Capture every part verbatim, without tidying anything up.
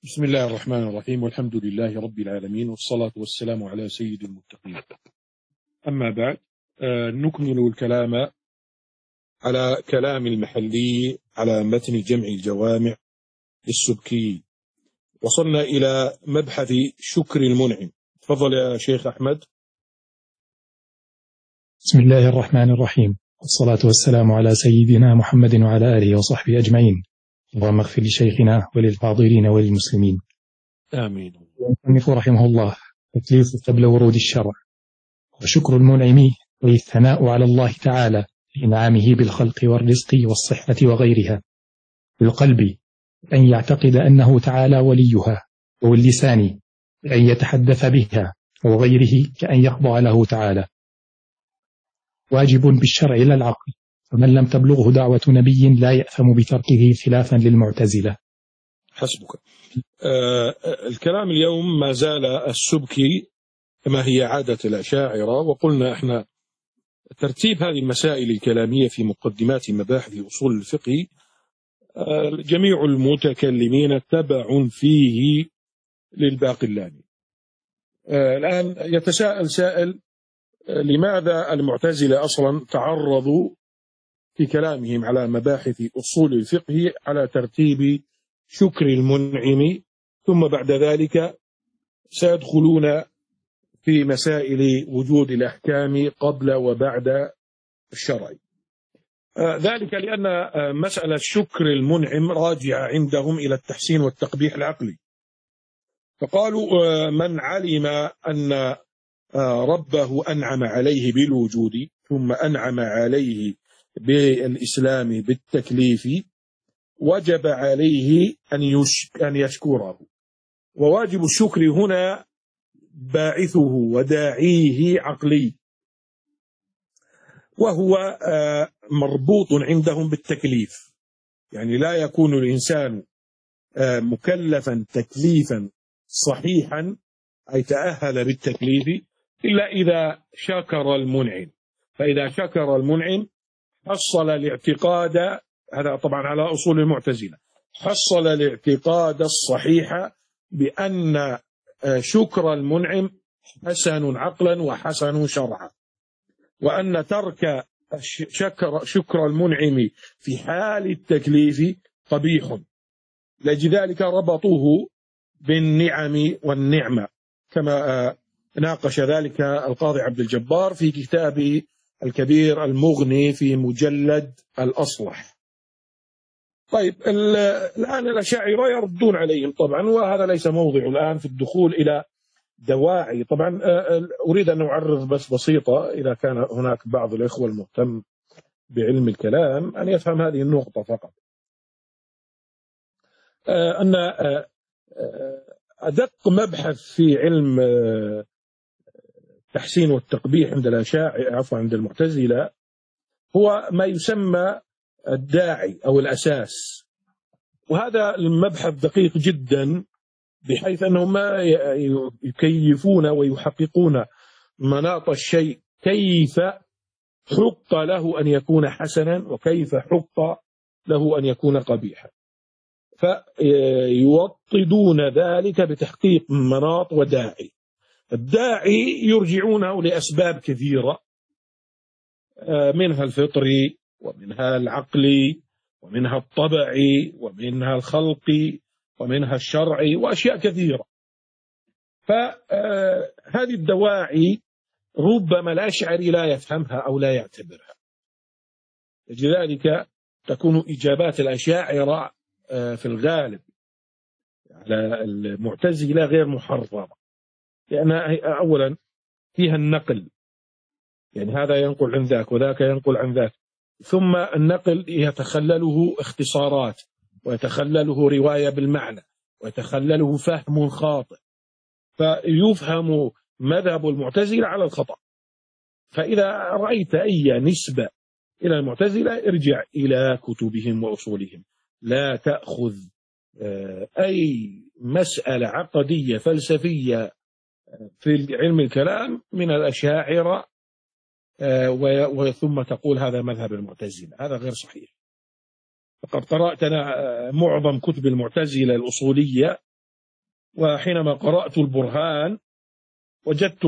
بسم الله الرحمن الرحيم، والحمد لله رب العالمين، والصلاة والسلام على سيد المتقين. أما بعد، آه نكمل الكلام على كلام المحلي على متن جمع الجوامع للسبكي. وصلنا إلى مبحث شكر المنعم. تفضل يا شيخ أحمد. بسم الله الرحمن الرحيم، والصلاة والسلام على سيدنا محمد وعلى آله وصحبه أجمعين. اللهم اغفر لشيخنا وللحاضرين وللمسلمين. آمين. المصنف رحمه الله: تكليف قبل ورود الشرع. وشكر المنعم أي الثناء على الله تعالى لإنعامه بالخلق والرزق والصحة وغيرها بالقلب، أن يعتقد أنه تعالى وليها، واللسان أن يتحدث بها، وغيره كأن يخضع له تعالى. واجب بالشرع لا العقل، فمن لم تبلغه دعوة نبي لا يأثم بتركه خلافا للمعتزلة. حسبك. آه الكلام اليوم ما زال السبكي كما هي عادة الأشاعرة، وقلنا احنا ترتيب هذه المسائل الكلامية في مقدمات مباحث أصول الفقه آه جميع المتكلمين تبع فيه للباقلاني. آه الآن يتساءل سائل: آه لماذا المعتزلة أصلا تعرضوا في كلامهم على مباحث أصول الفقه على ترتيب شكر المنعم، ثم بعد ذلك سيدخلون في مسائل وجود الأحكام قبل وبعد الشرع؟ آه ذلك لأن آه مسألة شكر المنعم راجعة عندهم إلى التحسين والتقبيح العقلي. فقالوا آه من علم أن آه ربه أنعم عليه بالوجود، ثم أنعم عليه بالإسلام بالتكليف، وجب عليه أن أن يشكره. وواجب الشكر هنا باعثه وداعيه عقلي، وهو مربوط عندهم بالتكليف. يعني لا يكون الإنسان مكلفا تكليفا صحيحا أي تأهل بالتكليف إلا إذا شكر المنعم. فإذا شكر المنعم حصل الاعتقاد، هذا طبعا على أصول المعتزلة، حصل الاعتقاد الصحيح بأن شكر المنعم حسن عقلا وحسن شرعا، وأن ترك شكر, شكر المنعم في حال التكليف قبيح. لذلك ربطوه بالنعم والنعمة، كما ناقش ذلك القاضي عبد الجبار في كتابه الكبير المغني في مجلد الأصلح. طيب، الآن الأشاعرة يردون عليهم طبعا، وهذا ليس موضع الآن في الدخول إلى دواعي. طبعا أريد أن أعرض بس بسيطة إذا كان هناك بعض الإخوة المهتم بعلم الكلام أن يفهم هذه النقطة فقط. أن أدق مبحث في علم التحسين والتقبيح عند الأشاعرة، عفوا عند المعتزلة، هو ما يسمى الداعي أو الأساس. وهذا المبحث دقيق جدا، بحيث أنهم ما يكيفون ويحققون مناط الشيء، كيف حق له أن يكون حسنا وكيف حق له أن يكون قبيحا، فيوطدون ذلك بتحقيق مناط وداعي. الداعي يرجعونه لأسباب كثيرة، منها الفطري ومنها العقلي ومنها الطبعي ومنها الخلقي ومنها الشرعي وأشياء كثيرة. فهذه الدواعي ربما الأشعري لا يفهمها أو لا يعتبرها، لذلك تكون إجابات الأشاعرة في الغالب على المعتزلة غير محررة، لأن أولا فيها النقل، يعني هذا ينقل عن ذاك وذاك ينقل عن ذاك، ثم النقل يتخلله اختصارات، ويتخلله رواية بالمعنى، ويتخلله فهم خاطئ، فيفهم مذهب المعتزلة على الخطأ. فإذا رأيت أي نسبة إلى المعتزلة ارجع إلى كتبهم وأصولهم، لا تأخذ أي مسألة عقدية فلسفية في علم الكلام من الأشاعرة وثم تقول هذا مذهب المعتزلة. هذا غير صحيح. فقد قرأت أنا معظم كتب المعتزلة الأصولية وحينما قرأت البرهان وجدت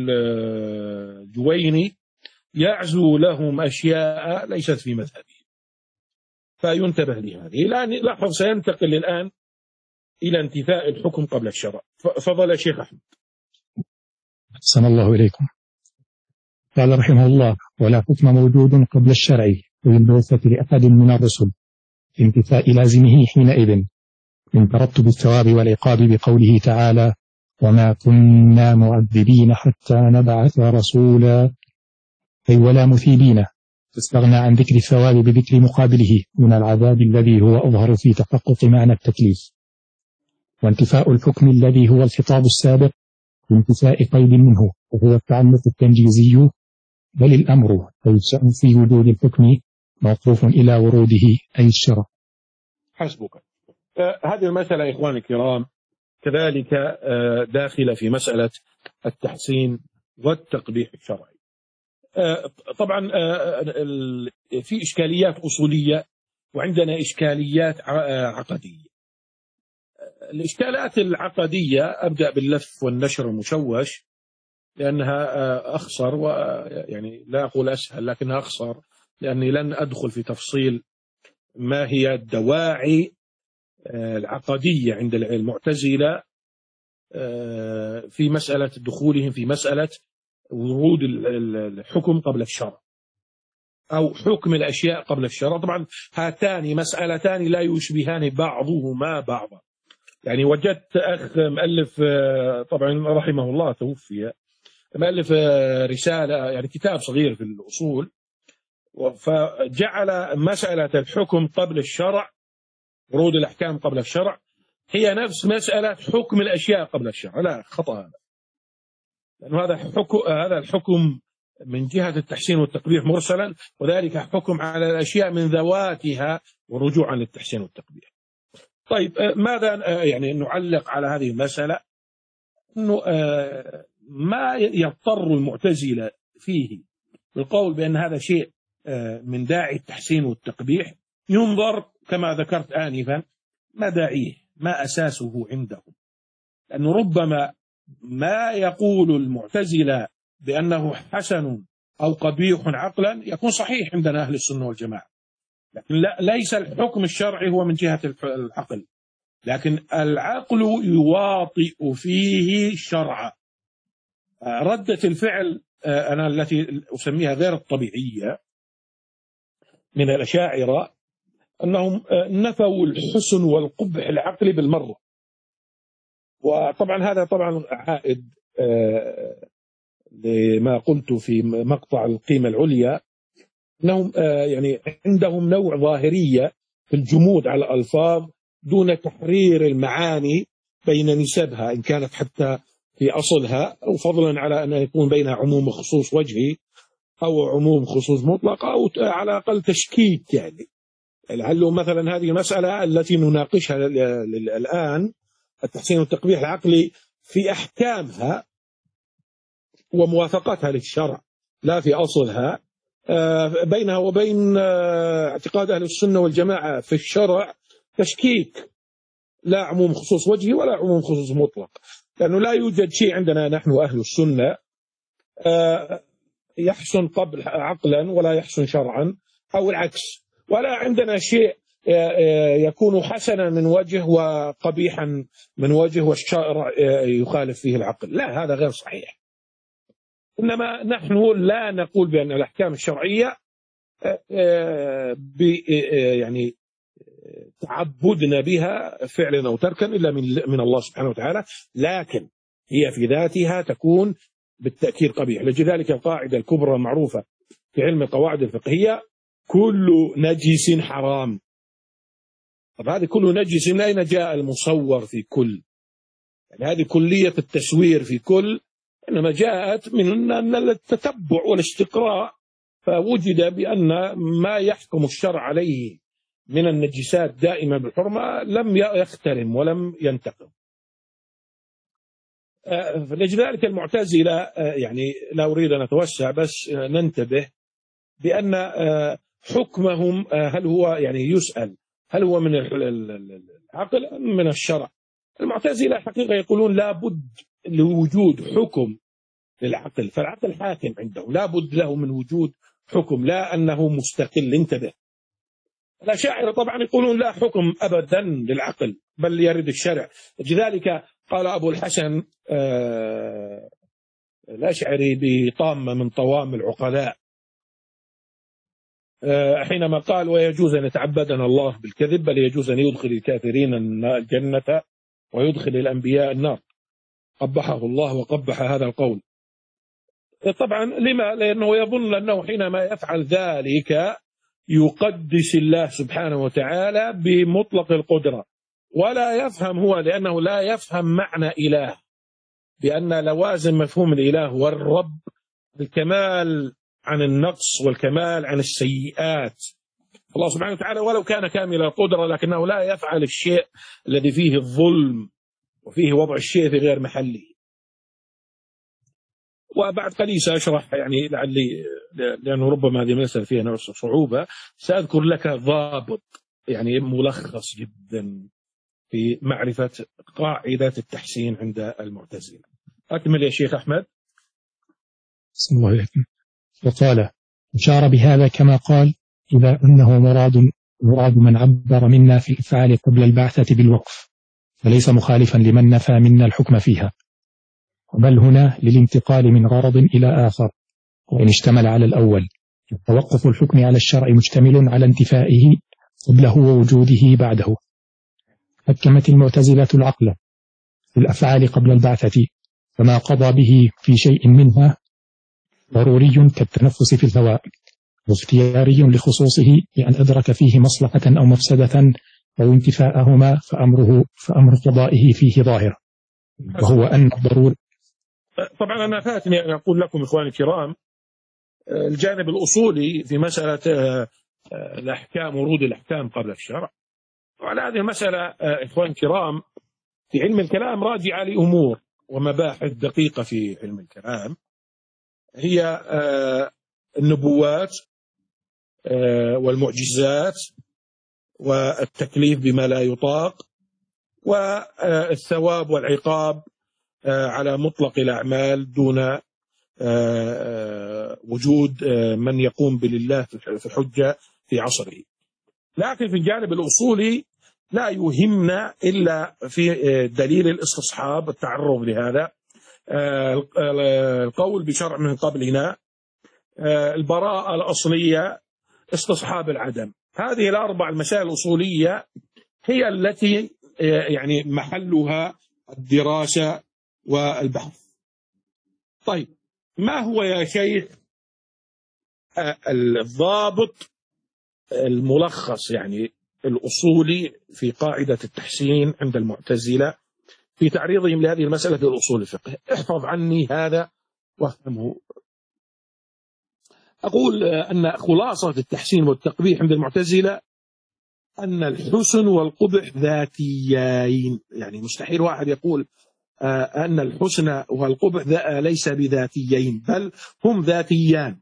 الجويني يعزو لهم أشياء ليست في مذهبه، فينتبه لهذه. الآن لاحظ سينتقل الآن إلى انتفاء الحكم قبل الشرع. فضل شيخ أحمد. أحسن الله إليكم. قال رحمه الله: ولا حكم موجود قبل الشرع بالبعثة لأحد من الرسل في انتفاء لازمه حينئذ من ترتب الثواب والعقاب بقوله تعالى: وما كنا معذبين حتى نبعث رسولا، أي ولا مثيبين، استغنى عن ذكر الثواب بذكر مقابله من العذاب الذي هو أظهر في تحقق معنى التكليف. وانتفاء الحكم الذي هو الخطاب السابق بانتفاء قيد منه وهو التعلق التنجيزي، بل الأمر فيشأن في وجود الحكم موقوف إلى وروده أي الشرع. حسبك. آه هذه المسألة يا إخواني الكرام كذلك آه داخلة في مسألة التحسين والتقبيح الشرعي. آه طبعا آه في إشكاليات أصولية وعندنا إشكاليات عقدية. الإشكالات العقدية أبدأ باللف والنشر المشوش لأنها أخصر، ويعني لا أقول أسهل لكنها أخصر، لأني لن أدخل في تفصيل ما هي الدواعي العقدية عند المعتزلة في مسألة دخولهم في مسألة ورود الحكم قبل الشرع أو حكم الأشياء قبل الشرع. طبعا هاتان مسألتان لا يشبهان بعضهما بعضا. يعني وجدت أخ مؤلف طبعا رحمه الله توفي، مؤلف رسالة يعني كتاب صغير في الأصول، فجعل مسألة الحكم قبل الشرع، ورود الأحكام قبل الشرع، هي نفس مسألة حكم الأشياء قبل الشرع. لا، خطأ هذا، لأن هذا حكم هذا الحكم من جهة التحسين والتقبيح مرسلا، وذلك حكم على الأشياء من ذواتها ورجوعا للتحسين والتقبيح. طيب ماذا يعني نعلق على هذه المسألة؟ أنه ما يضطر المعتزلة فيه بالقول بأن هذا شيء من داعي التحسين والتقبيح، ينظر كما ذكرت آنفا ما داعيه، ما أساسه عندهم. لأنه ربما ما يقول المعتزلة بأنه حسن أو قبيح عقلا يكون صحيح عندنا أهل السنة والجماعة، لكن لا، ليس الحكم الشرعي هو من جهة العقل، لكن العقل يواطئ فيه الشرع. ردة الفعل أنا التي أسميها غير الطبيعية من الأشاعرة أنهم نفوا الحسن والقبح العقلي بالمرة. وطبعا هذا طبعا عائد لما قلت في مقطع القيمة العليا، أنهم يعني عندهم نوع ظاهرية في الجمود على الألفاظ دون تحرير المعاني بين نسبها إن كانت حتى في أصلها، أو فضلا على أن يكون بينها عموم خصوص وجهي أو عموم خصوص مطلق، أو على الأقل تشكيك. يعني لعله مثلا هذه المسألة التي نناقشها الآن، التحسين والتقبيح العقلي، في أحكامها وموافقتها للشرع لا في أصلها، بينها وبين اعتقاد أهل السنة والجماعة في الشرع تشكيك، لا عموم خصوص وجهي ولا عموم خصوص مطلق. لأنه لا يوجد شيء عندنا نحن أهل السنة يحسن قبل عقلا ولا يحسن شرعا أو العكس، ولا عندنا شيء يكون حسنا من وجه وقبيحا من وجه والشرع يخالف فيه العقل. لا، هذا غير صحيح. إنما نحن لا نقول بأن الأحكام الشرعية يعني تعبدنا بها فعلا أو تركا إلا من من الله سبحانه وتعالى، لكن هي في ذاتها تكون بالتأكيد قبيح. لذلك القاعدة الكبرى المعروفة في علم القواعد الفقهية: كل نجس حرام. طب هذه كل نجس من أين جاء المصور في كل؟ يعني هذه كلية التسوير في كل إنما جاءت من التتبع والاستقراء، فوجد بأن ما يحكم الشرع عليه من النجسات دائما بالحرمة لم يخترم ولم ينتقم. لذلك المعتزلة يعني لا أريد أن أتوسع، بس ننتبه بأن حكمهم هل هو يعني يسأل هل هو من العقل أم من الشرع؟ المعتزلة حقيقة يقولون لا بد لوجود حكم للعقل، فالعقل حاكم عندهم، لا بد له من وجود حكم، لا أنه مستقل. انتبه. الأشاعرة طبعا يقولون لا حكم أبدا للعقل، بل يرد الشرع. لذلك قال أبو الحسن الأشعري بطامة من طوام العقلاء حينما قال: ويجوز أن يتعبدنا الله بالكذب، بل يجوز أن يدخل الكافرين الجنة ويدخل الأنبياء النار. قبحه الله وقبح هذا القول. طبعا لما؟ لأنه يظن أنه حينما يفعل ذلك يقدس الله سبحانه وتعالى بمطلق القدرة، ولا يفهم هو، لأنه لا يفهم معنى إله، بأن لوازم مفهوم الإله والرب الكمال عن النقص والكمال عن السيئات. الله سبحانه وتعالى ولو كان كامل القدرة لكنه لا يفعل الشيء الذي فيه الظلم وفيه وضع الشيء في غير محله. وبعد قليل سأشرح، يعني لعلي لأنه ربما هذه المسألة فيها نوع صعوبة، سأذكر لك ضابط يعني ملخص جدا في معرفة قاعدة التحسين عند المعتزلة. أكمل يا شيخ أحمد. بسم الله عليكم. وقال: أشار بهذا كما قال إذا أنه مراد مراد من عبر منا في الأفعال قبل البعثة بالوقف، فليس مخالفا لمن نفى منا الحكم فيها، بل هنا للانتقال من غرض إلى آخر. وإن اشتمل على الأول توقف الحكم على الشرع مشتمل على انتفائه قبله ووجوده بعده. حكمت المعتزلة العقل في الأفعال قبل البعثة، فما قضى به في شيء منها ضروري كالتنفس في الهواء، واختياري لخصوصه بأن أدرك فيه مصلحة أو مفسدة أو انتفاءهما فأمره فأمر قضائه فيه ظاهر، وهو أن الضروري. طبعا أنا فاتني أن أقول لكم إخواني الكرام الجانب الأصولي في مسألة الأحكام، ورود الأحكام قبل الشرع. وعلى هذه المسألة إخواني الكرام في علم الكلام راجعة لأمور ومباحث دقيقة في علم الكلام، هي النبوات والمعجزات والتكليف بما لا يطاق والثواب والعقاب على مطلق الأعمال دون وجود من يقوم بالله في حجة في عصره. لكن في الجانب الأصولي لا يهمنا إلا في دليل الاستصحاب، التعرض لهذا، القول بشرع من قبلنا، البراءة الأصلية، استصحاب العدم. هذه الأربع المسائل الأصولية هي التي يعني محلها الدراسة والبحث. طيب، ما هو يا شيخ الضابط الملخص يعني الأصولي في قاعدة التحسين عند المعتزلة في تعريضهم لهذه المسألة في الأصول الفقه؟ احفظ عني هذا وافهمه. أقول أن خلاصة التحسين والتقبيح عند المعتزلة أن الحسن والقبح ذاتيين. يعني مستحيل واحد يقول أن الحسن والقبح ليس بذاتيين، بل هم ذاتيان.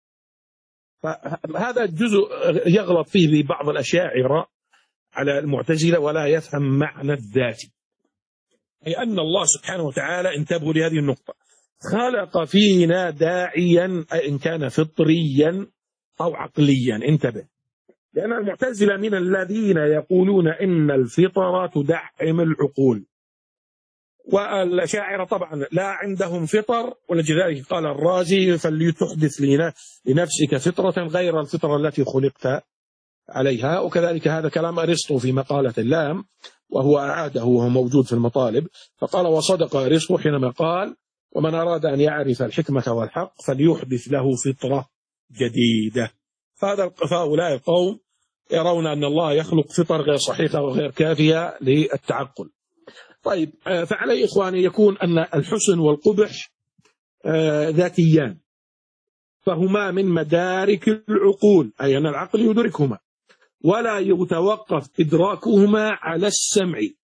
فهذا الجزء يغلط فيه بعض الأشاعرة على المعتزلة ولا يفهم معنى الذاتي، أي أن الله سبحانه وتعالى، انتبهوا لهذه النقطة، خلق فينا داعيا إن كان فطريا أو عقليا. انتبه، لأن المعتزلة من الذين يقولون إن الفطرة تدعم العقول، والأشاعرة طبعا لا عندهم فطر، ولذلك قال الرازي: فليتحدث لنفسك فطرة غير الفطرة التي خلقت عليها. وكذلك هذا كلام أرسطو في مقالة اللام، وهو أعاده وهو موجود في المطالب، فقال: وصدق أرسطو حينما قال: ومن أراد أن يعرف الحكمة والحق فليحدث له فطرة جديدة. فهؤلاء القوم يرون أن الله يخلق فطر غير صحيحة وغير كافية للتعقل. طيب، فعلي إخواني يكون أن الحسن والقبح ذاتيان، فهما من مدارك العقول، أي أن العقل يدركهما، ولا يتوقف إدراكهما على السمع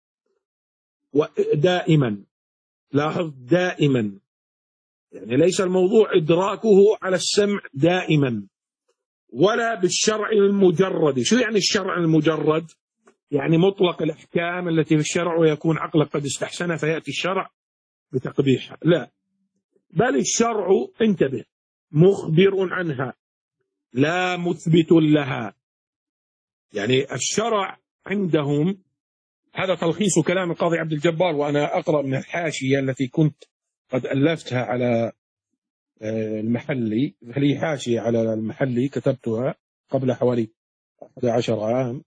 دائما. لاحظ، دائما، يعني ليس الموضوع إدراكه على السمع دائما، ولا بالشرع المجرد. شو يعني الشرع المجرد؟ يعني مطلق الأحكام التي في الشرع ويكون عقلك قد استحسن فيأتي الشرع بتقبيحها، لا، بل الشرع انتبه مخبر عنها لا مثبت لها. يعني الشرع عندهم، هذا تلخيص كلام القاضي عبد الجبار، وأنا أقرأ من الحاشية التي كنت قد ألفتها على المحلي، هي حاشية على المحلي كتبتها قبل حوالي أحد عشر عام.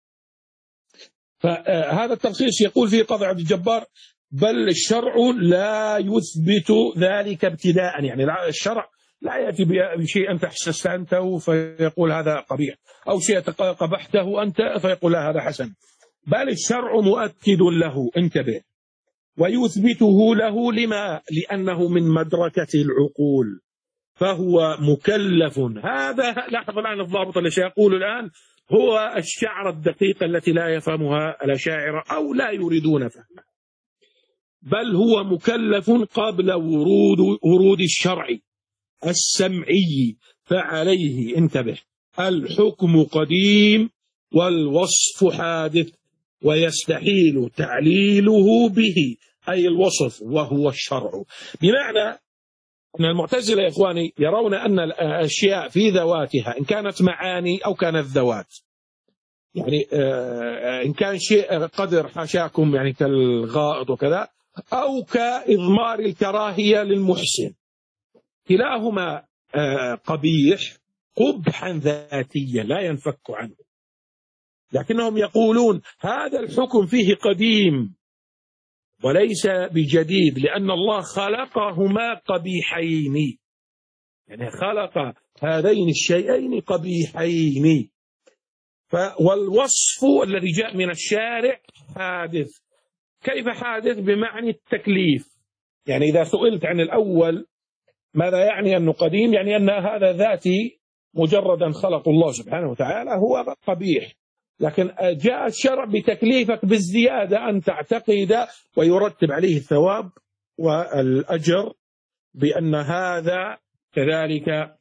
فهذا التلخيص يقول فيه القاضي عبد الجبار: بل الشرع لا يثبت ذلك ابتداء، يعني الشرع لا يأتي بشيء أنت استحسنته فيقول هذا قبيح، أو شيء قبحته أنت فيقول لا هذا حسن، بل الشرع مؤكد له، انتبه، ويثبته له. لما؟ لأنه من مدركة العقول، فهو مكلف. هذا لاحظ الآن الضابط الذي سيقول الآن هو الشعر الدقيقة التي لا يفهمها الأشاعرة أو لا يريدون فهمها. بل هو مكلف قبل ورود ورود الشرع السمعي، فعليه انتبه الحكم قديم والوصف حادث، ويستحيل تعليله به، أي الوصف وهو الشرع. بمعنى أن المعتزلة يا إخواني يرون أن الأشياء في ذواتها إن كانت معاني أو كانت ذوات، يعني إن كان شيء قدر حاشاكم يعني كالغائط وكذا، أو كإضمار الكراهية للمحسن، كلاهما قبيح قبحا ذاتيا لا ينفك عنه، لكنهم يقولون هذا الحكم فيه قديم وليس بجديد، لأن الله خلقهما قبيحين، يعني خلق هذين الشيئين قبيحين. والوصف الذي جاء من الشارع حادث. كيف حادث؟ بمعنى التكليف. يعني إذا سئلت عن الأول ماذا يعني أنه قديم؟ يعني أن هذا ذاتي مجردا خلق الله سبحانه وتعالى هو قبيح، لكن جاء الشرع بتكليفك بالزيادة أن تعتقد ويرتب عليه الثواب والأجر بأن هذا كذلك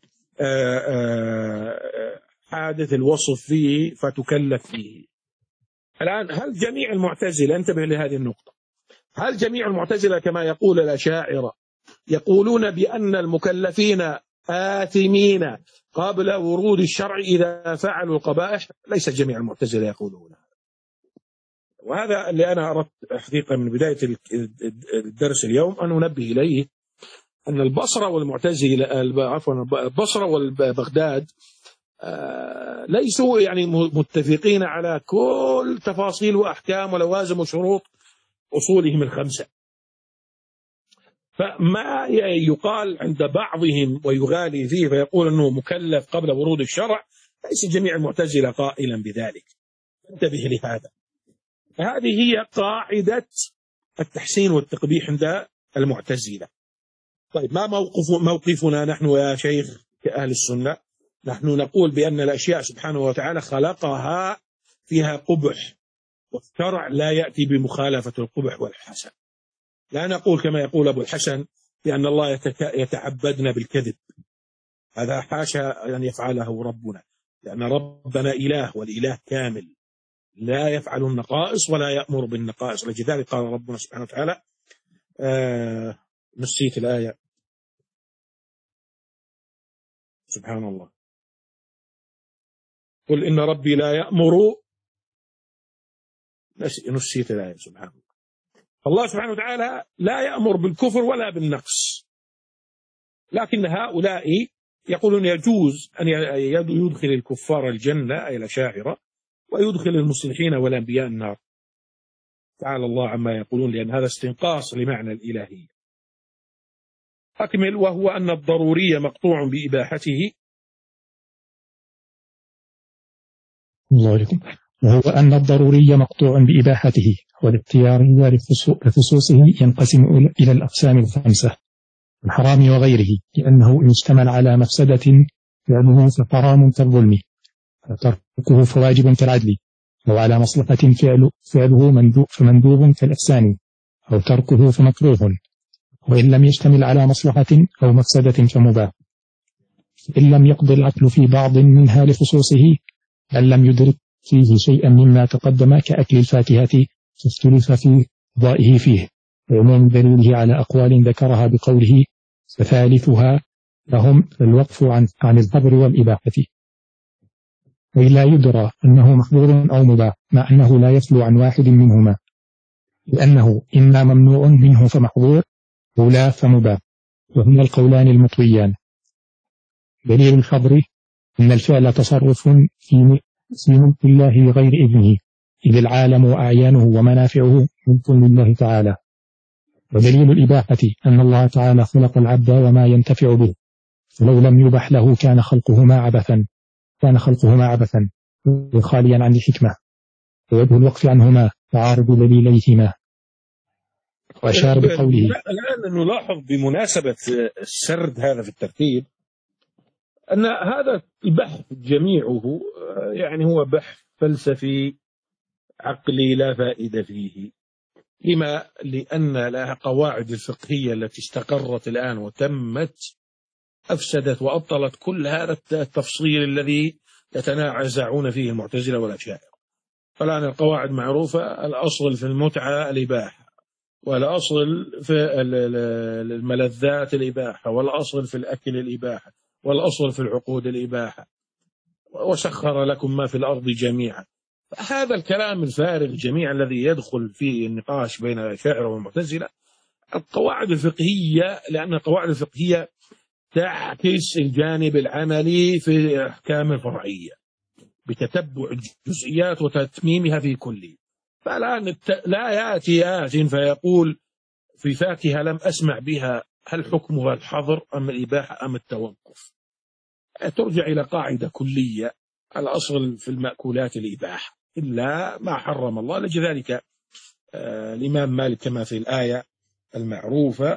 حادث الوصف فيه فتكلف فيه. الآن هل جميع المعتزلة، انتبه لهذه النقطة، هل جميع المعتزلة كما يقول الأشاعرة يقولون بأن المكلفين آثمين قبل ورود الشرع إذا فعلوا القبائح؟ ليس جميع المعتزلة يقولون هذا. وهذا اللي أنا أردت حقيقة من بداية الدرس اليوم أن أنبه إليه، أن البصرة والمعتزلة، عفوا البصرة والبغداد ليسوا يعني متفقين على كل تفاصيل وأحكام ولوازم وشروط أصولهم الخمسة. فما يقال عند بعضهم ويغالي فيه فيقول أنه مكلف قبل ورود الشرع، ليس جميع المعتزلة قائلا بذلك، انتبه لهذا. هذه هي قاعدة التحسين والتقبيح عند المعتزلة. طيب ما موقف موقفنا نحن يا شيخ كأهل السنة؟ نحن نقول بأن الأشياء سبحانه وتعالى خلقها فيها قبح، والشرع لا يأتي بمخالفة القبح والحسن. لا نقول كما يقول أبو الحسن بأن الله يتعبدنا بالكذب، هذا حاشا أن يفعله ربنا، لأن ربنا إله والإله كامل لا يفعل النقائص ولا يأمر بالنقائص. لذلك قال ربنا سبحانه وتعالى آه نسيت الآية، سبحان الله، قل إن ربي لا يأمر، نسيت الآية سبحان الله. الله سبحانه وتعالى لا يأمر بالكفر ولا بالنقص، لكن هؤلاء يقولون يجوز أن يدخل الكفار الجنة أي الأشاعرة، ويدخل المصلحين والأنبياء النار. تعالى الله عما يقولون، لأن هذا استنقاص لمعنى الإلهية. أكمل. وهو أن الضروري مقطوع بإباحته. الله عليكم. وهو أن الضروري مقطوع بإباحته، والاختياري لخصوصه ينقسم إلى الأقسام الخمسة: الحرام وغيره، لأنه إن اشتمل على مفسدة فعله فحرام كالظلم، فتركه فواجب كالعدل، أو على مصلحة فعل فعله مندوب فمندوب كالإحسان، أو تركه فمكروه، وإن لم يشتمل على مصلحة أو مفسدة فمباح. إن لم يقضي العقل في بعض منها لخصوصه، بل لم يدرك فيه شيئا مما تقدم كأكل الفاكهة فاختلف في قضائه فيه، وعموم دليله على أقوال ذكرها بقوله فثالثها لهم الوقف عن عن الحظر والإباحة، وإلا يدرى أنه محظور أو مباح، مع أنه لا يخلو عن واحد منهما، لأنه إما ممنوع منه فمحظور أو لا فمباح، وهما القولان المطويان. دليل الحظر أن الفعل تصرف في في ملك الله غير إذنه، إذ العالم وأعيانه ومنافعه ملك لله تعالى. ودليل الإباحة أن الله تعالى خلق العبد وما ينتفع به، فلو لم يبح له كان خلقهما عبثا كان خلقهما عبثا وخاليا عن الحكمة، ووجه الوقف عنهما تعارض دليليهما. وأشار بقوله. الآن نلاحظ بمناسبة السرد هذا في الترتيب أن هذا البحث جميعه يعني هو بحث فلسفي عقلي لا فائدة فيه. لما؟ لأن لها قواعد الفقهية التي استقرت الآن وتمت أفسدت وأبطلت كل هذا التفصيل الذي يتنازعون فيه المعتزلة والأشاعرة. فالآن القواعد معروفة، الأصل في المتعة الإباحة، والأصل في الملذات الإباحة، والأصل في الأكل الإباحة، والأصل في العقود الإباحة، وسخر لكم ما في الأرض جميعا. هذا الكلام الفارغ جميع الذي يدخل في النقاش بين الأشاعرة والمعتزلة القواعد الفقهية، لأن القواعد الفقهية تعكس الجانب العملي في الأحكام الفرعية بتتبع الجزئيات وتتميمها في كله. فالآن لا يأتي آت فيقول في فاكهة لم أسمع بها هل حكمها الحظر أم الإباحة أم التوقف؟ ترجع إلى قاعدة كلية، الأصل في المأكولات الإباحة إلا ما حرم الله. لذلك آه الإمام مالك كما في الآية المعروفة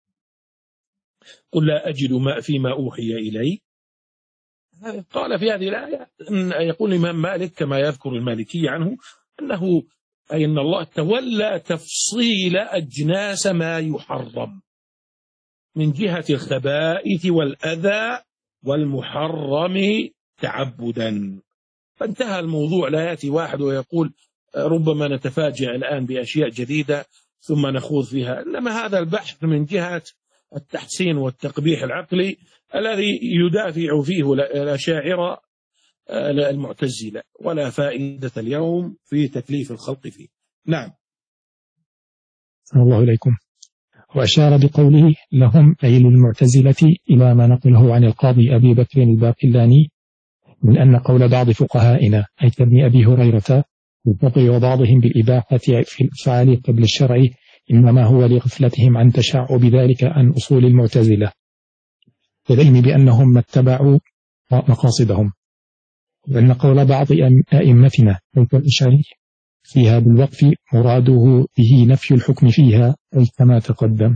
قل لا أجد ما فيما أوحي إلي، قال في هذه الآية أن يقول الإمام مالك كما يذكر المالكي عنه أنه أي أن الله تولى تفصيل أجناس ما يحرم من جهة الخبائث والأذى والمحرم تعبدا. فانتهى الموضوع، لا يأتي واحد ويقول ربما نتفاجأ الآن بأشياء جديدة ثم نخوض فيها، إنما هذا البحث من جهة التحسين والتقبيح العقلي الذي يدافع فيه الأشاعرة المعتزلة، ولا فائدة اليوم في تكليف الخلق فيه. نعم. صلى الله عليكم. وأشار بقوله لهم أي للمعتزلة إلى ما نقله عن القاضي أبي بكر الباقلاني من أن قول بعض فقهائنا أي كابن أبي هريرة ينتقي بعضهم بالإباحة في الأفعال قبل الشرع إنما هو لغفلتهم عن تشعب ذلك عن أصول المعتزلة، والعلم بأنهم ما اتبعوا مقاصدهم، وأن قول بعض أئمتنا كالأشعري فيها بالوقف مراده به نفي الحكم فيها أي كما تقدم.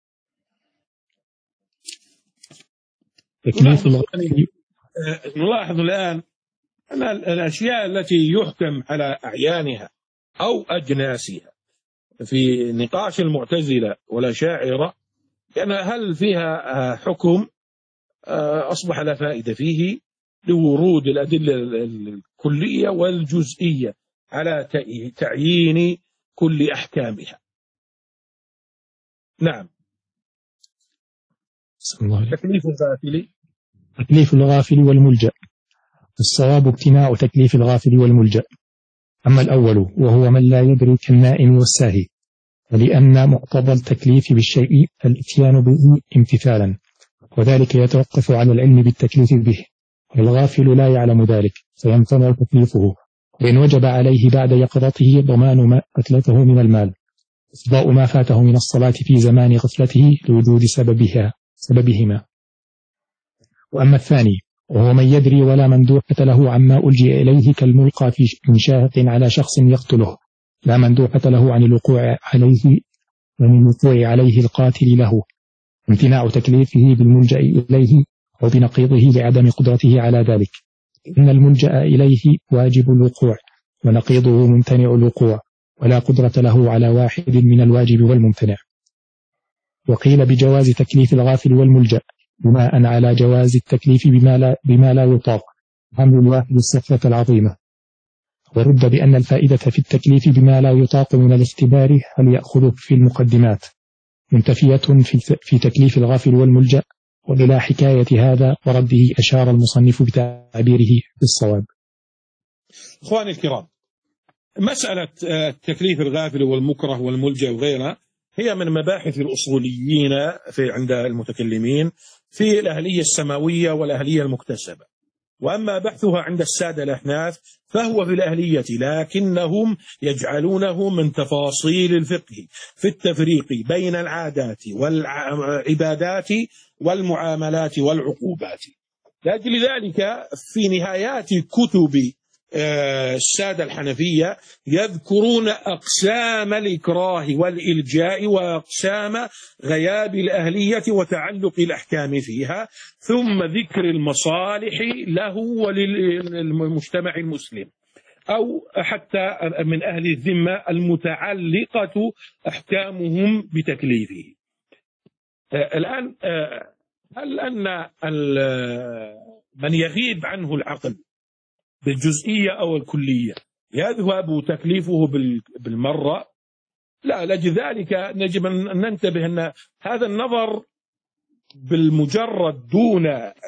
نلاحظ الآن أن الأشياء التي يحكم على أعيانها أو أجناسها في نقاش المعتزلة والأشاعرة يعني هل فيها حكم أصبح لا فائدة فيه لورود الأدلة الكلية والجزئية على تعيين كل أحكامها. نعم. تكليف الغافل تكليف الغافل والملجأ. الصواب ابتناء تكليف الغافل والملجأ. أما الأول وهو من لا يدري كالنائم والساهي، ولأن مقتضى التكليف بالشيء الاتيان به امتثالا، وذلك يتوقف على العلم بالتكليف به، والغافل لا يعلم ذلك فيمتنع تكليفه، وإن وجب عليه بعد يقظته ضمان ما أتلفه من المال، إفضاء ما فاته من الصلاة في زمان غفلته لوجود سببها سببهما. وأما الثاني وهو من يدري ولا مندوحة له عما ألجئ إليه كالملقى في شاهق على شخص يقتله، لا مندوحة له عن الوقوع عليه ومن الوقوع عليه القاتل له، امتناع تكليفه بالملجأ إليه أو بنقيضه لعدم قدرته على ذلك، إن الملجأ إليه واجب الوقوع ونقيضه ممتنع الوقوع، ولا قدرة له على واحد من الواجب والممتنع. وقيل بجواز تكليف الغافل والملجأ بناء على جواز التكليف بما لا, بما لا يطاق، حمل الواحد الصفة العظيمة. ورد بأن الفائدة في التكليف بما لا يطاق من الاختبار هل يأخذ في المقدمات منتفية في تكليف الغافل والملجأ، وإلى حكاية هذا ورده أشار المصنف بتعبيره بالصواب. إخواني الكرام، مسألة تكليف الغافل والمكره والملجأ وغيرها هي من مباحث الأصوليين في عند المتكلمين في الأهلية السماوية والأهلية المكتسبة، وأما بحثها عند السادة الأحناف فهو في الأهلية، لكنهم يجعلونه من تفاصيل الفقه في التفريق بين العادات والعبادات والمعاملات والعقوبات. لأجل ذلك في نهايات كتب السادة الحنفية يذكرون أقسام الإكراه والإلجاء وأقسام غياب الأهلية وتعلق الأحكام فيها، ثم ذكر المصالح له وللمجتمع المسلم أو حتى من أهل الذمة المتعلقة أحكامهم بتكليفه. الآن هل أن من يغيب عنه العقل بالجزئية أو الكلية يذهب تكليفه بالمرة؟ لا، لذلك نجب أن ننتبه أن هذا النظر بالمجرد دون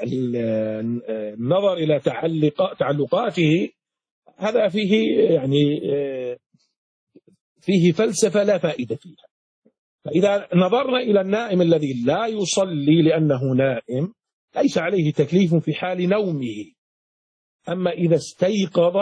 النظر إلى تعلق تعلقاته هذا فيه يعني فيه فلسفة لا فائدة فيها. فإذا نظرنا إلى النائم الذي لا يصلي لأنه نائم ليس عليه تكليف في حال نومه، أما إذا استيقظ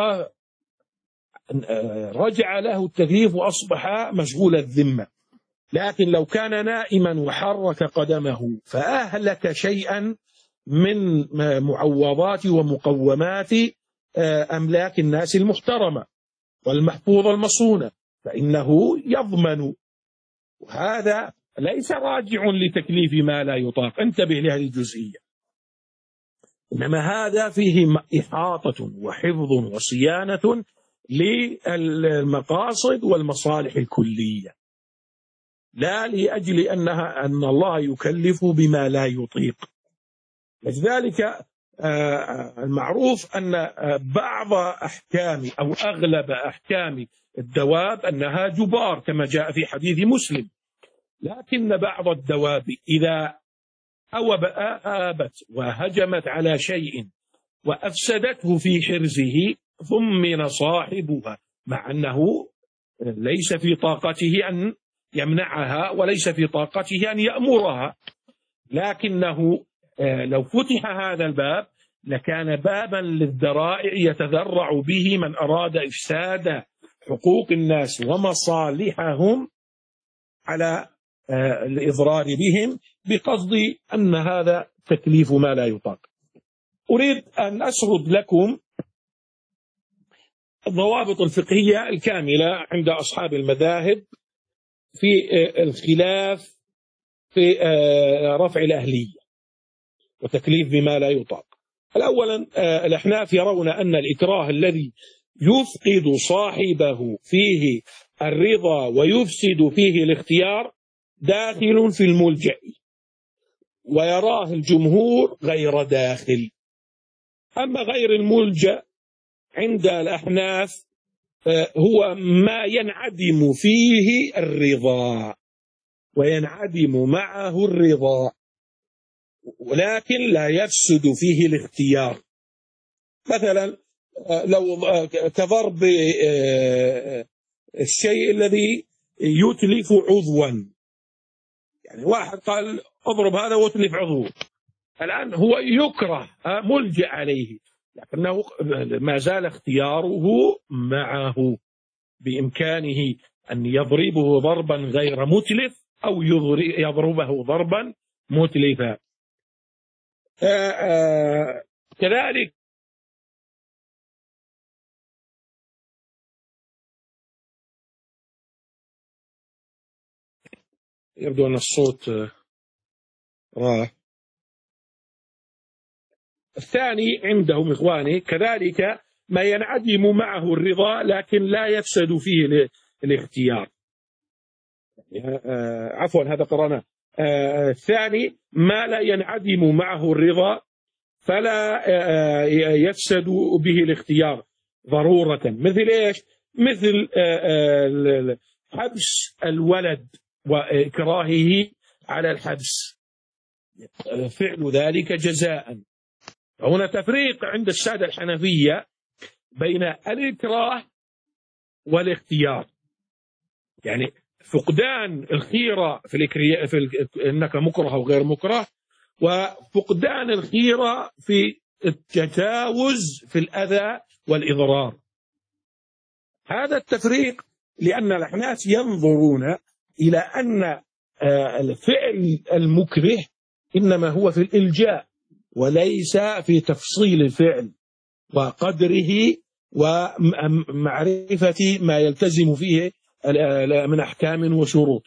رجع له التكليف وأصبح مشغول الذمة. لكن لو كان نائما وحرك قدمه فأهلك شيئا من معوضات ومقومات أملاك الناس المحترمة والمحفوظة المصونة فإنه يضمن، وهذا ليس راجع لتكليف ما لا يطاق. انتبه لهذه الجزئية، إنما هذا فيه إحاطة وحفظ وصيانة للمقاصد والمصالح الكلية، لا لأجل أنها أن الله يكلف بما لا يطيق. لذلك المعروف أن بعض أحكام أو أغلب أحكام الدواب أنها جبار كما جاء في حديث مسلم، لكن بعض الدواب إذا أوب آبت وهجمت على شيء وأفسدته في حرزه ضمن صاحبها، مع أنه ليس في طاقته أن يمنعها وليس في طاقته أن يأمرها، لكنه لو فتح هذا الباب لكان بابا للذرائع يتذرع به من أراد إفساد حقوق الناس ومصالحهم على الإضرار بهم بقصد أن هذا تكليف ما لا يطاق. أريد أن أسرد لكم الضوابط الفقهية الكاملة عند أصحاب المذاهب في الخلاف في رفع الأهلية وتكليف بما لا يطاق. الأولا الأحناف يرون أن الإكراه الذي يفقد صاحبه فيه الرضا ويفسد فيه الاختيار داخل في الملجأ، ويراه الجمهور غير داخل. أما غير الملجأ عند الأحناف هو ما ينعدم فيه الرضا وينعدم معه الرضا ولكن لا يفسد فيه الاختيار. مثلا لو كضرب الشيء الذي يتلف عضوا، يعني واحد قال اضرب هذا واتلف عضوه، الآن هو يكره ملجأ عليه، لكنه ما زال اختياره معه، بإمكانه أن يضربه ضربا غير متلف أو يضربه ضربا متلفا. آآ آآ كذلك يبدو أن الصوت راح. الثاني عندهم إخواني كذلك ما ينعدم معه الرضا لكن لا يفسد فيه الاختيار. عفوا هذا قرأنا. الثاني ما لا ينعدم معه الرضا فلا يفسد به الاختيار، ضرورة. مثل إيش؟ مثل حبس الولد وإكراهه على الحبس، فعل ذلك جزاء. هنا تفريق عند السادة الحنفية بين الإكراه والاختيار، يعني فقدان الخيرة في, في إنك مكره أو غير مكره، وفقدان الخيرة في التجاوز في الأذى والإضرار. هذا التفريق لأن الأحناف ينظرون إلى أن الفعل المكره إنما هو في الإلجاء وليس في تفصيل الفعل وقدره ومعرفة ما يلتزم فيه من أحكام وشروط.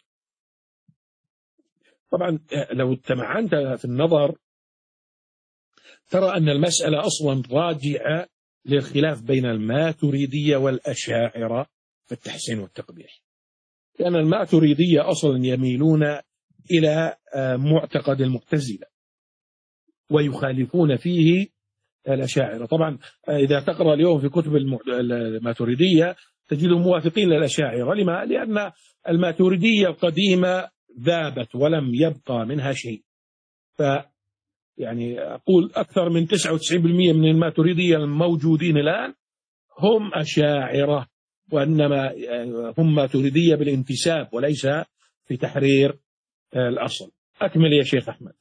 طبعا لو تمعنت في النظر ترى أن المسألة أصلا راجعة للخلاف بين الماتريدية والأشاعرة في التحسين والتقبيح، لأن الماتريدية أصلا يميلون إلى معتقد المعتزلة ويخالفون فيه الأشاعرة. طبعا إذا تقرأ اليوم في كتب الماتريدية تجدهم موافقين للأشاعرة. لما؟ لأن الماتريدية القديمة ذابت ولم يبقى منها شيء. ف يعني أقول أكثر من تسعة وتسعين بالمئة من الماتريدية الموجودين الآن هم أشاعرة، وإنما هم ماتريدية بالانتساب وليس في تحرير الأصل. أكمل يا شيخ أحمد.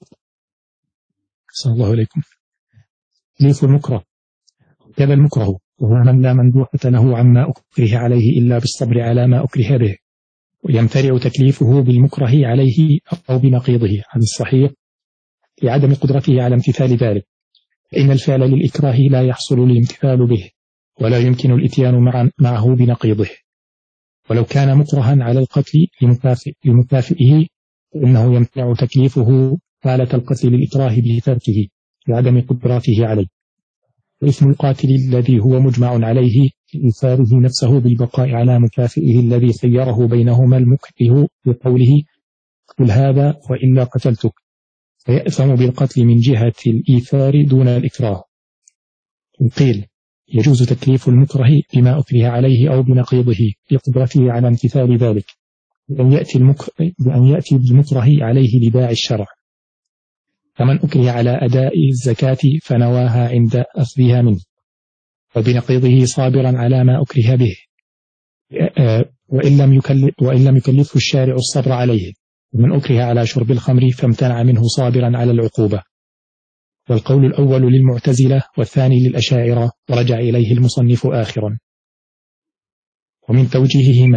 أحسن الله إليكم. تكليف المكره، كذا المكره وهو من لا مندوحة له عما أكره عليه إلا بالصبر على ما أكره به، ويمتنع تكليفه بالمكره عليه أو بنقيضه عن الصحيح لعدم قدرته على امتثال ذلك، فإن الفعل للإكراه لا يحصل الامتثال به ولا يمكن الإتيان معه بنقيضه. ولو كان مكرها على القتل لمكافئه فإنه يمتنع تكليفه حالة القتل للإكراه بتركه لعدم قدراته عليه. وإثم القاتل الذي هو مجمع عليه إيثاره نفسه بالبقاء على مكافئه الذي خيره بينهما المكره بقوله قل هذا وإلا قتلتك، فيأثم بالقتل من جهة الإيثار دون الإكراه. قيل يجوز تكليف المكره بما أكره عليه أو بنقيضه بقدرته على امتثال ذلك، بأن يأتي, بأن يأتي بالمكره عليه لداعي الشرع، فمن أكره على أداء الزكاة فنواها عند أخذها منه، وبنقيضه صابرا على ما أكره به وإن لم يكلف وإن لم يكلفه الشارع الصبر عليه، ومن أكره على شرب الخمر فامتنع منه صابرا على العقوبة. والقول الأول للمعتزلة والثاني للأشاعرة، ورجع إليه المصنف آخرا. ومن توجيههما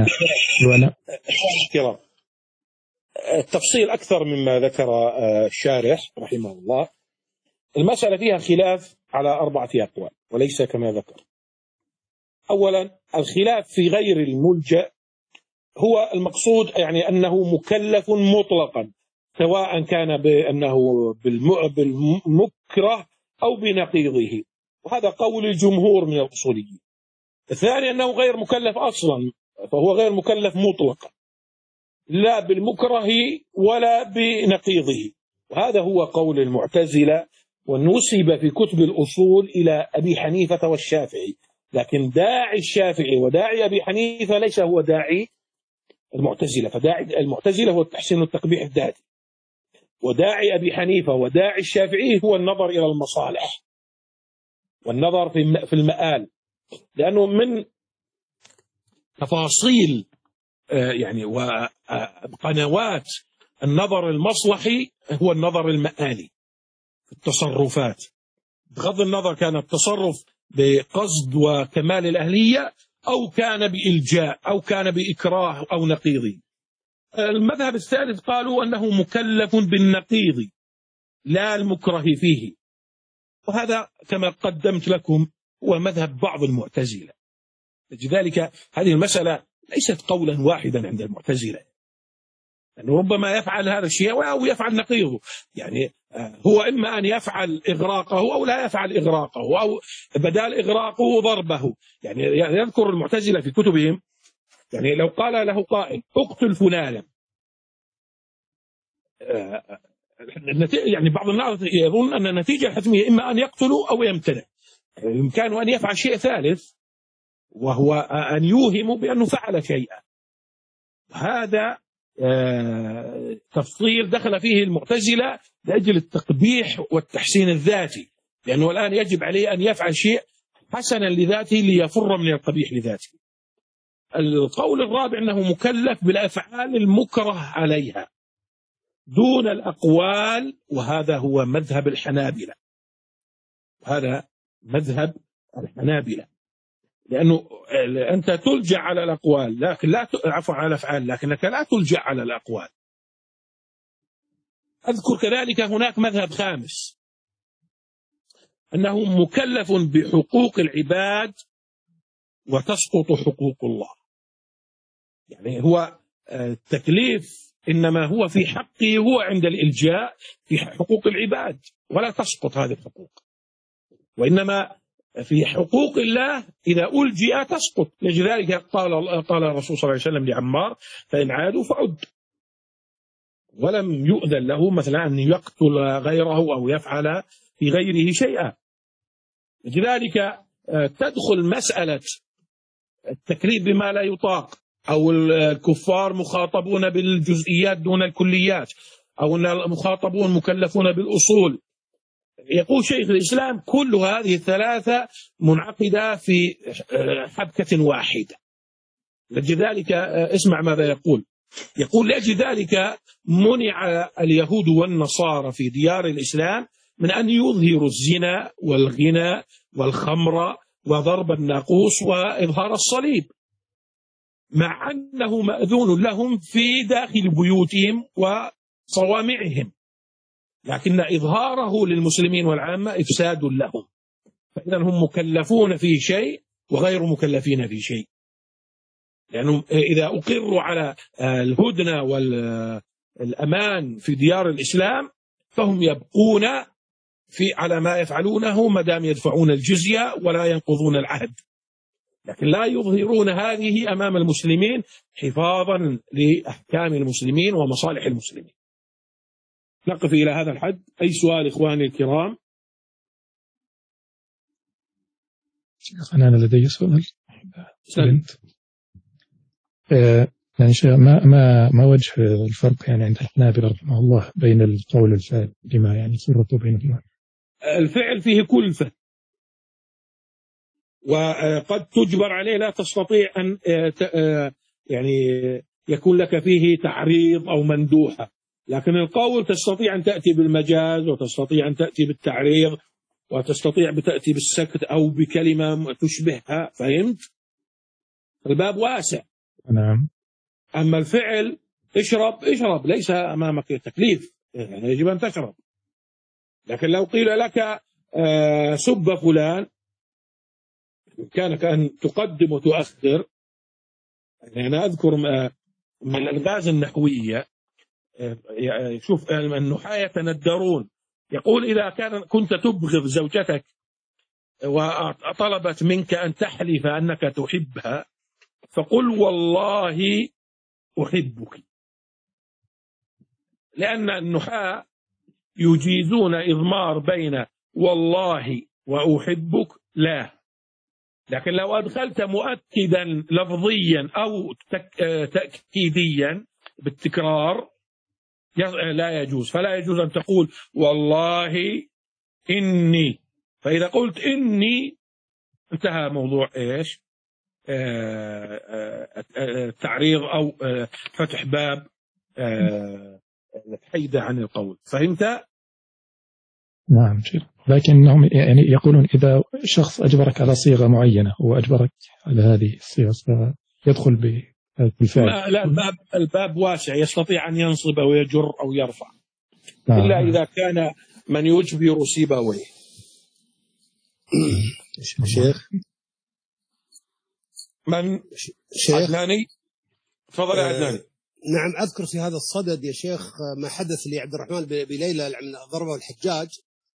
التفصيل أكثر مما ذكر الشارح رحمه الله. المسألة فيها خلاف على أربعة أقوال وليس كما ذكر. أولا الخلاف في غير الملجأ هو المقصود، يعني أنه مكلف مطلقا سواء كان بأنه بالمكره أو بنقيضه، وهذا قول الجمهور من الأصوليين. الثاني أنه غير مكلف أصلا، فهو غير مكلف مطلقا لا بالمكره ولا بنقيضه، وهذا هو قول المعتزلة، ونسب في كتب الأصول إلى أبي حنيفة والشافعي، لكن داعي الشافعي وداعي أبي حنيفة ليس هو داعي المعتزلة. فداعي المعتزلة هو التحسين والتقبيح الذاتي، وداعي أبي حنيفة وداعي الشافعي هو النظر إلى المصالح والنظر في المآل، لأنه من تفاصيل يعني وقنوات النظر المصلحي هو النظر المآلي في التصرفات، بغض النظر كان التصرف بقصد وكمال الأهلية أو كان بإلجاء أو كان بإكراه أو نقيض. المذهب الثالث قالوا أنه مكلف بالنقيض لا المكره فيه، وهذا كما قدمت لكم هو مذهب بعض المعتزلة. لذلك هذه المسألة ليست قولا واحدا عند المعتزلة، لأنه ربما يفعل هذا الشيء أو يفعل نقيضه، يعني هو إما أن يفعل إغراقه أو لا يفعل إغراقه، أو بدال إغراقه ضربه. يعني يذكر المعتزلة في كتبهم، يعني لو قال له قائل اقتل فلانا، يعني بعض الناس يظن أن النتيجة الحتمية إما أن يقتلوا أو يمتنع، بإمكانه أن يفعل شيء ثالث، وهو أن يوهم بأنه فعل شيئا. هذا تفصيل دخل فيه المعتزلة لأجل التقبيح والتحسين الذاتي، لأنه الآن يجب عليه أن يفعل شيء حسنا لذاته ليفر من القبيح لذاته. القول الرابع أنه مكلف بالأفعال المكره عليها دون الأقوال، وهذا هو مذهب الحنابلة. هذا مذهب الحنابلة، لأنه أنت تلجأ على الأقوال لكن لا عفوا على الأفعال، لكنك لا تلجأ على الأقوال. أذكر كذلك هناك مذهب خامس، أنه مكلف بحقوق العباد وتسقط حقوق الله. يعني هو التكليف إنما هو في حقه هو عند الإلجاء في حقوق العباد، ولا تسقط هذه الحقوق، وإنما في حقوق الله إذا ألجئ تسقط. لذلك قال قال الرسول صلى الله عليه وسلم لعمار: فإن عادوا فعد. ولم يؤذن له مثلا أن يقتل غيره أو يفعل في غيره شيئا. لذلك تدخل مسألة التكليف بما لا يطاق، أو الكفار مخاطبون بالجزئيات دون الكليات، أو أن المخاطبون مكلفون بالأصول. يقول شيخ الإسلام: كل هذه الثلاثة منعقدة في حبكة واحدة. لذلك اسمع ماذا يقول. يقول: لأجل ذلك منع اليهود والنصارى في ديار الإسلام من أن يظهروا الزنا والغنى والخمر وضرب الناقوس وإظهار الصليب، مع أنه مأذون لهم في داخل بيوتهم وصوامعهم، لكن إظهاره للمسلمين والعامة إفساد لهم. فإذا هم مكلفون في شيء وغير مكلفين في شيء، لأنهم إذا أقروا على الهدنة والأمان في ديار الإسلام فهم يبقون في على ما يفعلونه ما دام يدفعون الجزية ولا ينقضون العهد، لكن لا يظهرون هذه أمام المسلمين حفاظا لأحكام المسلمين ومصالح المسلمين. نقف إلى هذا الحد. أي سؤال إخواني الكرام؟ شيخ أنا لدي سؤال. سلمت. آه يعني ما ما ما وجه الفرق يعني عند الحنابلة رحمه الله بين القول والفعل، بما يعني يفرق بينهما؟ الفعل فيه كلفة، وقد تجبر عليه، لا تستطيع أن يعني يكون لك فيه تعريض أو مندوحة. لكن القول تستطيع أن تأتي بالمجاز، وتستطيع أن تأتي بالتعريض، وتستطيع بتأتي بالسكت أو بكلمة تشبهها. فهمت؟ الباب واسع. نعم. أما الفعل اشرب اشرب، ليس أمامك تكليف، يعني يجب أن تشرب. لكن لو قيل لك سب فلان، كانك أن تقدم وتؤخر. يعني أنا أذكر من الألغاز النحوية، شوف النحاة يتندرون. يقول: إذا كان كنت تبغض زوجتك وطلبت منك أن تحلف أنك تحبها، فقل والله أحبك. لأن النحاة يجيزون إضمار بين والله وأحبك لا، لكن لو أدخلت مؤكدا لفظيا أو تأكيديا بالتكرار لا يجوز. فلا يجوز أن تقول والله إني، فإذا قلت إني انتهى موضوع إيش؟ تعريض أو فتح باب حيدة عن القول. فهمت؟ نعم شيخ، لكنهم يعني يقولون إذا شخص أجبرك على صيغة معينة وأجبرك على هذه الصيغة فيدخل بالفعل. لا، الباب الباب واسع، يستطيع أن ينصب أو يجر أو يرفع. نعم. إلا إذا كان من يجبر سيبويه. شيخ من شيخ عدناني، تفضل يا عدناني. نعم، أذكر في هذا الصدد يا شيخ ما حدث لعبد الرحمن بليلى عن ضربه الحجاج.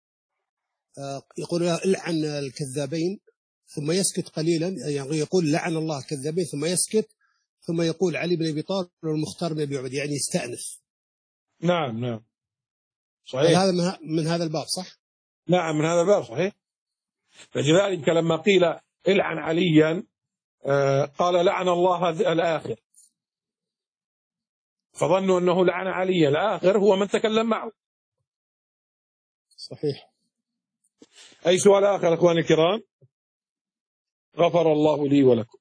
يقول العن الكذابين ثم يسكت قليلا، يعني يقول لعن الله الكذابين ثم يسكت، ثم يقول علي بن أبي طالب والمختار بن أبي عبد، يعني يستأنف. نعم نعم صحيح. هذا من هذا الباب صح؟ نعم من هذا الباب صحيح. فلذلك لما قيل العن عليا قال لعن الله الآخر، فظنوا أنه لعن عليا، الآخر هو من تكلم معه. صحيح. أي سؤال آخر أخواني الكرام؟ غفر الله لي ولكم.